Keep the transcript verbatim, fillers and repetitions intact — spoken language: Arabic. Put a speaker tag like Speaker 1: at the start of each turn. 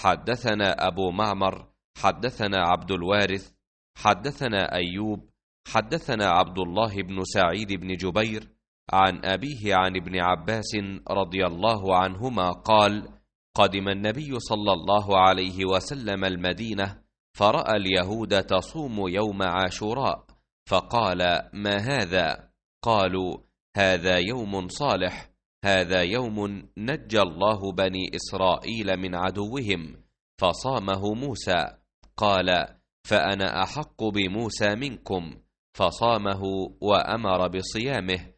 Speaker 1: حدثنا أبو معمر حدثنا عبد الوارث حدثنا أيوب حدثنا عبد الله بن سعيد بن جبير عن أبيه عن ابن عباس رضي الله عنهما قال: قدم النبي صلى الله عليه وسلم المدينة فرأى اليهود تصوم يوم عاشوراء، فقال: ما هذا؟ قالوا: هذا يوم صالح، هذا يوم نجى الله بني إسرائيل من عدوهم فصامه موسى. قال: فأنا أحق بموسى منكم، فصامه وأمر بصيامه.